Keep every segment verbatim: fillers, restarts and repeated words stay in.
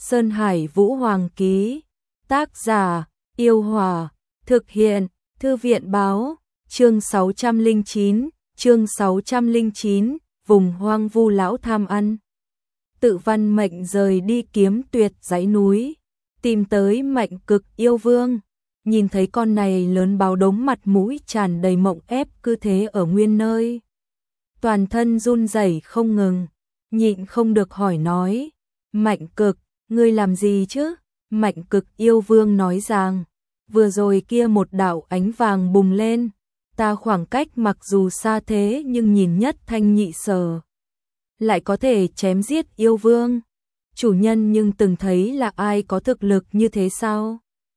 Sơn Hải Vũ Hoàng ký. Tác giả, Yêu Hòa. Thực hiện, Thư viện báo. Chương sáu trăm lẻ chín, chương sáu trăm lẻ chín, vùng hoang vu lão tham ăn. Tự Văn Mệnh rời đi kiếm tuyệt dãy núi, tìm tới Mạnh Cực Yêu Vương. Nhìn thấy con này lớn báo đống, mặt mũi tràn đầy mộng ép cứ thế ở nguyên nơi. Toàn thân run rẩy không ngừng, nhịn không được hỏi nói: Mạnh Cực, ngươi làm gì chứ? Mạnh Cực Yêu Vương nói rằng: vừa rồi kia một đạo ánh vàng bùng lên, ta khoảng cách mặc dù xa thế nhưng nhìn nhất thanh nhị sở, lại có thể chém giết yêu vương. Chủ nhân nhưng từng thấy là ai có thực lực như thế sao?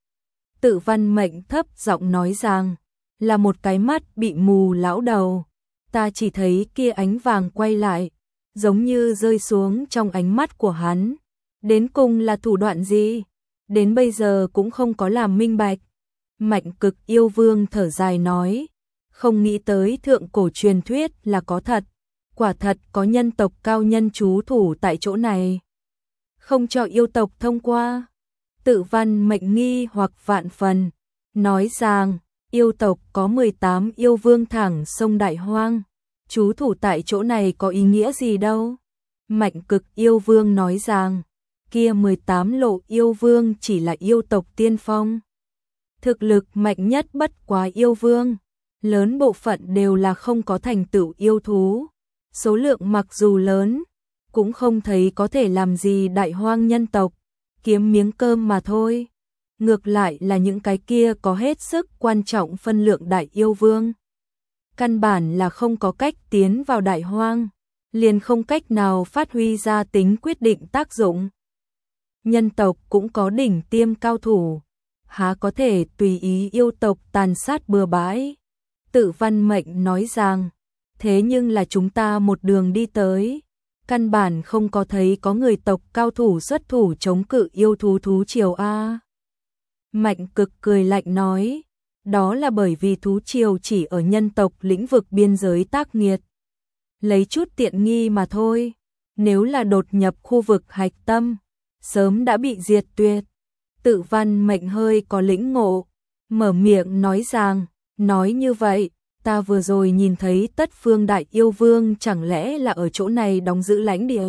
Tự Văn Mệnh thấp giọng nói rằng: là một cái mắt bị mù lão đầu, ta chỉ thấy kia ánh vàng quay lại, giống như rơi xuống trong ánh mắt của hắn. Đến cùng là thủ đoạn gì? Đến bây giờ cũng không có làm minh bạch. Mạnh Cực Yêu Vương thở dài nói: không nghĩ tới thượng cổ truyền thuyết là có thật, quả thật có nhân tộc cao nhân trú thủ tại chỗ này, không cho yêu tộc thông qua. Tự Văn Mệnh nghi hoặc vạn phần, nói rằng: yêu tộc có mười tám yêu vương thẳng sông Đại Hoang, trú thủ tại chỗ này có ý nghĩa gì đâu? Mạnh Cực Yêu Vương nói rằng: kia mười tám lộ yêu vương chỉ là yêu tộc tiên phong, thực lực mạnh nhất bất quá yêu vương, lớn bộ phận đều là không có thành tựu yêu thú, số lượng mặc dù lớn, cũng không thấy có thể làm gì Đại Hoang nhân tộc, kiếm miếng cơm mà thôi. Ngược lại là những cái kia có hết sức quan trọng phân lượng đại yêu vương, căn bản là không có cách tiến vào Đại Hoang, liền không cách nào phát huy ra tính quyết định tác dụng. Nhân tộc cũng có đỉnh tiêm cao thủ, há có thể tùy ý yêu tộc tàn sát bừa bãi. Tự Văn Mệnh nói rằng: thế nhưng là chúng ta một đường đi tới, căn bản không có thấy có người tộc cao thủ xuất thủ chống cự yêu thú thú triều a. Mạnh Cực cười lạnh nói: đó là bởi vì thú triều chỉ ở nhân tộc lĩnh vực biên giới tác nghiệt, lấy chút tiện nghi mà thôi, nếu là đột nhập khu vực hạch tâm, sớm đã bị diệt tuyệt. Tự Văn Mệnh hơi có lĩnh ngộ, mở miệng nói rằng: nói như vậy, ta vừa rồi nhìn thấy Tất Phương Đại Yêu Vương chẳng lẽ là ở chỗ này đóng giữ lãnh địa?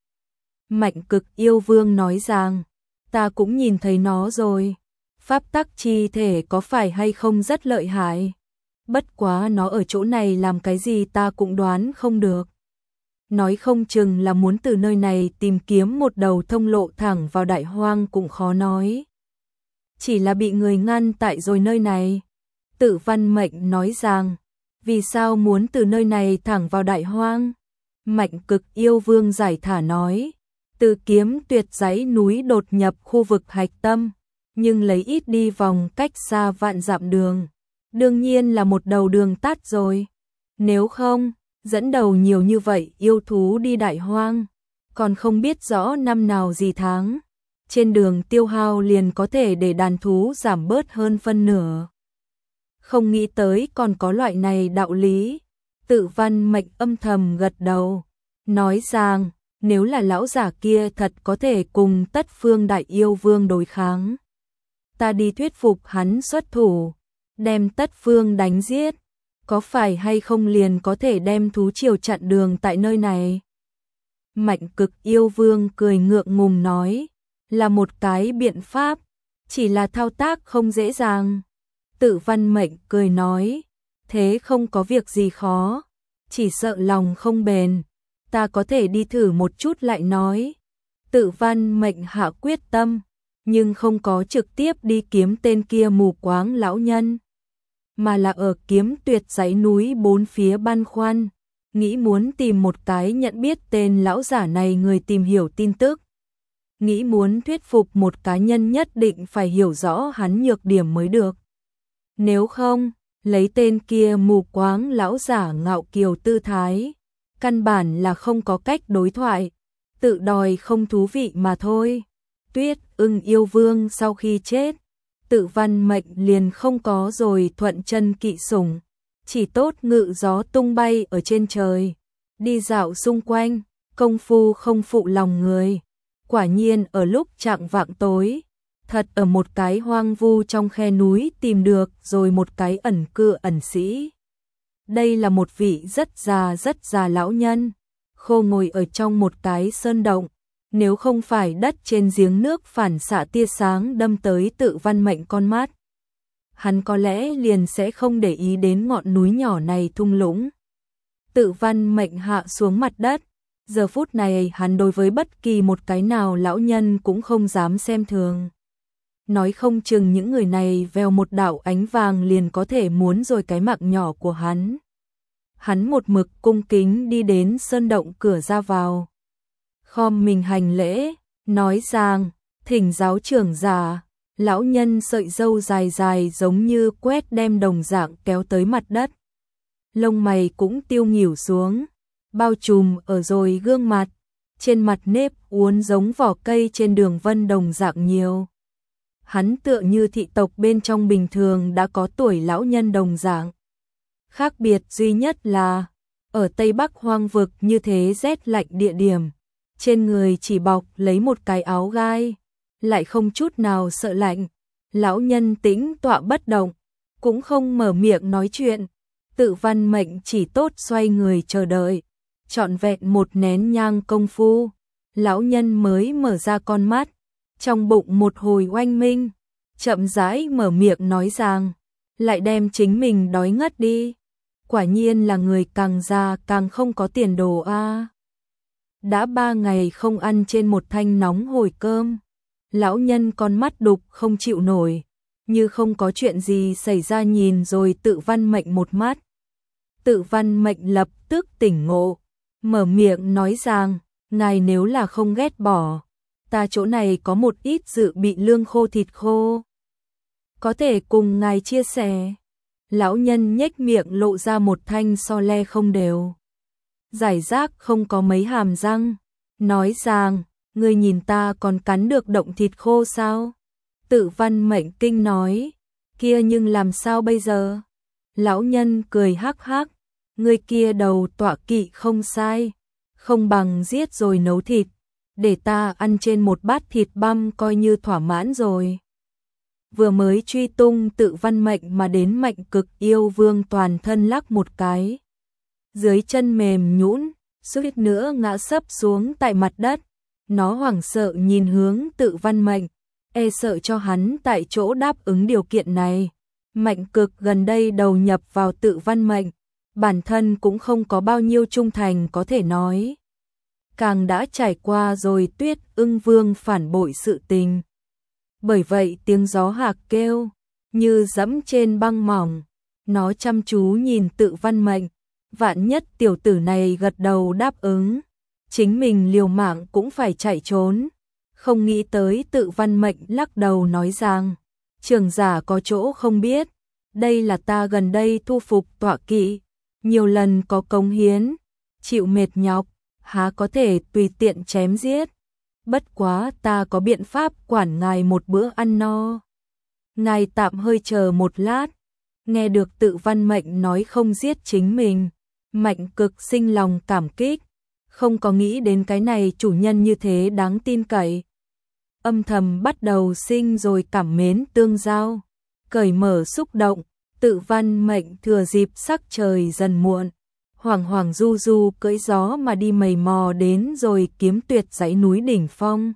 Mạnh Cực Yêu Vương nói rằng: ta cũng nhìn thấy nó rồi, pháp tắc chi thể có phải hay không rất lợi hại, bất quá nó ở chỗ này làm cái gì ta cũng đoán không được. Nói không chừng là muốn từ nơi này tìm kiếm một đầu thông lộ thẳng vào Đại Hoang cũng khó nói. Chỉ là bị người ngăn tại rồi nơi này. Tự Văn Mệnh nói rằng: vì sao muốn từ nơi này thẳng vào Đại Hoang? Mạnh Cực Yêu Vương giải thả nói: từ kiếm tuyệt dãy núi đột nhập khu vực hạch tâm, nhưng lấy ít đi vòng cách xa vạn dặm đường, đương nhiên là một đầu đường tắt rồi. Nếu không, dẫn đầu nhiều như vậy yêu thú đi Đại Hoang, còn không biết rõ năm nào gì tháng, trên đường tiêu hao liền có thể để đàn thú giảm bớt hơn phân nửa. Không nghĩ tới còn có loại này đạo lý. Tự Văn Mệnh âm thầm gật đầu, nói rằng: nếu là lão giả kia thật có thể cùng Tất Phương Đại Yêu Vương đối kháng, ta đi thuyết phục hắn xuất thủ, đem Tất Phương đánh giết, có phải hay không liền có thể đem thú triều chặn đường tại nơi này? Mạnh Cực Yêu Vương cười ngượng ngùng nói: là một cái biện pháp, chỉ là thao tác không dễ dàng. Tự Văn Mệnh cười nói: thế không có việc gì khó, chỉ sợ lòng không bền, ta có thể đi thử một chút lại nói. Tự Văn Mệnh hạ quyết tâm, nhưng không có trực tiếp đi kiếm tên kia mù quáng lão nhân, mà là ở kiếm tuyệt dãy núi bốn phía băn khoăn, nghĩ muốn tìm một cái nhận biết tên lão giả này người tìm hiểu tin tức, nghĩ muốn thuyết phục một cá nhân nhất định phải hiểu rõ hắn nhược điểm mới được. Nếu không, lấy tên kia mù quáng lão giả ngạo kiều tư thái, căn bản là không có cách đối thoại, tự đòi không thú vị mà thôi. Tuyết Ưng Yêu Vương sau khi chết, Tự Văn Mệnh liền không có rồi thuận chân kỵ sủng, chỉ tốt ngự gió tung bay ở trên trời, đi dạo xung quanh, công phu không phụ lòng người. Quả nhiên ở lúc chạng vạng tối, thật ở một cái hoang vu trong khe núi tìm được rồi một cái ẩn cư ẩn sĩ. Đây là một vị rất già rất già lão nhân, khô ngồi ở trong một cái sơn động, nếu không phải đất trên giếng nước phản xạ tia sáng đâm tới Tự Văn Mệnh con mắt, hắn có lẽ liền sẽ không để ý đến ngọn núi nhỏ này thung lũng. Tự Văn Mệnh hạ xuống mặt đất, giờ phút này hắn đối với bất kỳ một cái nào lão nhân cũng không dám xem thường. Nói không chừng những người này vèo một đạo ánh vàng liền có thể muốn rồi cái mạng nhỏ của hắn. Hắn một mực cung kính đi đến sơn động cửa ra vào, khom mình hành lễ, nói rằng, thỉnh giáo trưởng giả. Lão nhân sợi râu dài dài giống như quét đem đồng dạng kéo tới mặt đất. Lông mày cũng tiêu nghỉu xuống, bao trùm ở rồi gương mặt, trên mặt nếp uốn giống vỏ cây trên đường vân đồng dạng nhiều. Hắn tựa như thị tộc bên trong bình thường đã có tuổi lão nhân đồng dạng. Khác biệt duy nhất là, ở Tây Bắc hoang vực như thế rét lạnh địa điểm, trên người chỉ bọc lấy một cái áo gai, lại không chút nào sợ lạnh. Lão nhân tĩnh tọa bất động, cũng không mở miệng nói chuyện. Tự Văn Mệnh chỉ tốt xoay người chờ đợi, trọn vẹn một nén nhang công phu, lão nhân mới mở ra con mắt, trong bụng một hồi oanh minh, chậm rãi mở miệng nói rằng, lại đem chính mình đói ngất đi. Quả nhiên là người càng già càng không có tiền đồ a. À. Đã ba ngày không ăn trên một thanh nóng hổi cơm, lão nhân con mắt đục không chịu nổi, như không có chuyện gì xảy ra nhìn rồi Tự Văn Mệnh một mắt. Tự Văn Mệnh lập tức tỉnh ngộ, mở miệng nói rằng, ngài nếu là không ghét bỏ, ta chỗ này có một ít dự bị lương khô thịt khô, có thể cùng ngài chia sẻ. Lão nhân nhếch miệng lộ ra một thanh so le không đều, giải rác không có mấy hàm răng, nói rằng, ngươi nhìn ta còn cắn được động thịt khô sao? Tự Văn Mệnh kinh nói, kia nhưng làm sao bây giờ? Lão nhân cười hắc hắc, ngươi kia đầu tọa kỵ không sai, không bằng giết rồi nấu thịt, để ta ăn trên một bát thịt băm coi như thỏa mãn rồi. Vừa mới truy tung Tự Văn Mệnh mà đến Mệnh Cực Yêu Vương toàn thân lắc một cái, dưới chân mềm nhũn, suýt nữa ngã sấp xuống tại mặt đất. Nó hoảng sợ nhìn hướng Tự Văn Mệnh, e sợ cho hắn tại chỗ đáp ứng điều kiện này. Mệnh Cực gần đây đầu nhập vào Tự Văn Mệnh, bản thân cũng không có bao nhiêu trung thành có thể nói. Càng đã trải qua rồi Tuyết Ưng Vương phản bội sự tình. Bởi vậy tiếng gió hạc kêu, như dẫm trên băng mỏng. Nó chăm chú nhìn Tự Văn Mệnh, vạn nhất tiểu tử này gật đầu đáp ứng, chính mình liều mạng cũng phải chạy trốn. Không nghĩ tới Tự Văn Mệnh lắc đầu nói rằng, trưởng giả có chỗ không biết, đây là ta gần đây thu phục tọa kỵ, nhiều lần có cống hiến, chịu mệt nhọc, há có thể tùy tiện chém giết. Bất quá ta có biện pháp quản ngài một bữa ăn no. Ngài tạm hơi chờ một lát. Nghe được Tự Văn Mệnh nói không giết chính mình, Mệnh Cực sinh lòng cảm kích, không có nghĩ đến cái này chủ nhân như thế đáng tin cậy. Âm thầm bắt đầu sinh rồi cảm mến tương giao, cởi mở xúc động. Tự Văn Mệnh thừa dịp sắc trời dần muộn, hoảng hoảng du du cưỡi gió mà đi mầy mò đến rồi Kiếm Tuyệt dãy núi đỉnh phong.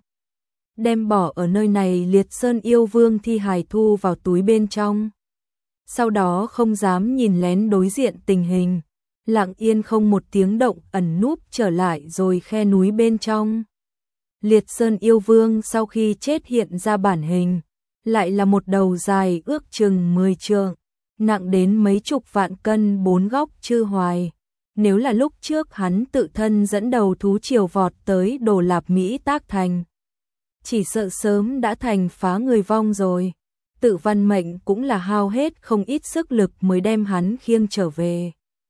Đem bỏ ở nơi này Liệt Sơn Yêu Vương thi hài thu vào túi bên trong. Sau đó không dám nhìn lén đối diện tình hình, lặng yên không một tiếng động ẩn núp trở lại rồi khe núi bên trong. Liệt Sơn Yêu Vương sau khi chết hiện ra bản hình, lại là một đầu dài ước chừng mười trượng, nặng đến mấy chục vạn cân bốn góc chư hoài. Nếu là lúc trước hắn tự thân dẫn đầu thú triều vọt tới Đồ Lạp Mỹ Tác Thành, chỉ sợ sớm đã thành phá người vong rồi. Tự Văn Mệnh cũng là hao hết không ít sức lực mới đem hắn khiêng trở về,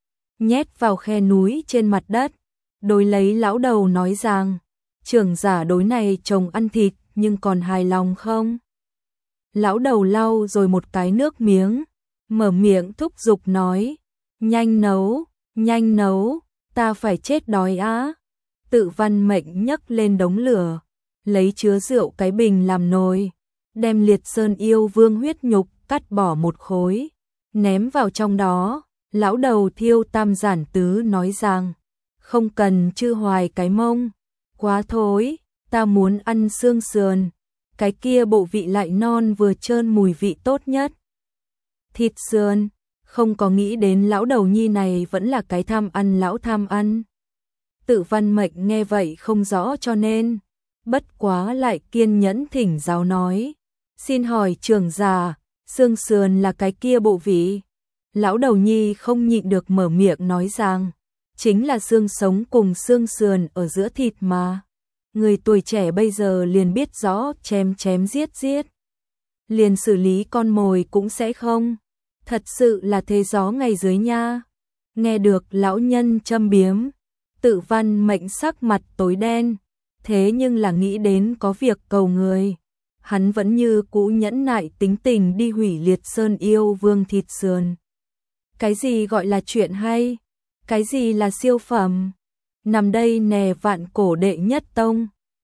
nhét vào khe núi trên mặt đất. Đối lấy lão đầu nói rằng, trưởng giả đối này chồng ăn thịt nhưng còn hài lòng không? Lão đầu lau rồi một cái nước miếng, mở miệng thúc giục nói, nhanh nấu, nhanh nấu, ta phải chết đói á. Tự Văn Mệnh nhấc lên đống lửa, lấy chứa rượu cái bình làm nồi, đem Liệt Sơn yêu vương huyết nhục cắt bỏ một khối, ném vào trong đó. Lão đầu Thiêu Tam Giản Tứ nói rằng, không cần chư hoài cái mông, quá thối, ta muốn ăn xương sườn, cái kia bộ vị lại non vừa trơn mùi vị tốt nhất. Thịt sườn, không có nghĩ đến lão đầu nhi này vẫn là cái tham ăn lão tham ăn. Tự Văn Mệnh nghe vậy không rõ cho nên, bất quá lại kiên nhẫn thỉnh giáo nói, xin hỏi trưởng già, xương sườn là cái kia bộ vị? Lão đầu nhi không nhịn được mở miệng nói rằng, chính là xương sống cùng xương sườn ở giữa thịt mà. Người tuổi trẻ bây giờ liền biết rõ chém chém giết giết, liền xử lý con mồi cũng sẽ không. Thật sự là thế gió ngày dưới nha. Nghe được lão nhân châm biếm, Tự Văn Mệnh sắc mặt tối đen, thế nhưng là nghĩ đến có việc cầu người, hắn vẫn như cũ nhẫn nại tính tình đi hủy Liệt Sơn yêu vương thịt sườn. Cái gì gọi là chuyện hay? Cái gì là siêu phẩm? Nằm đây nè vạn cổ đệ nhất tông,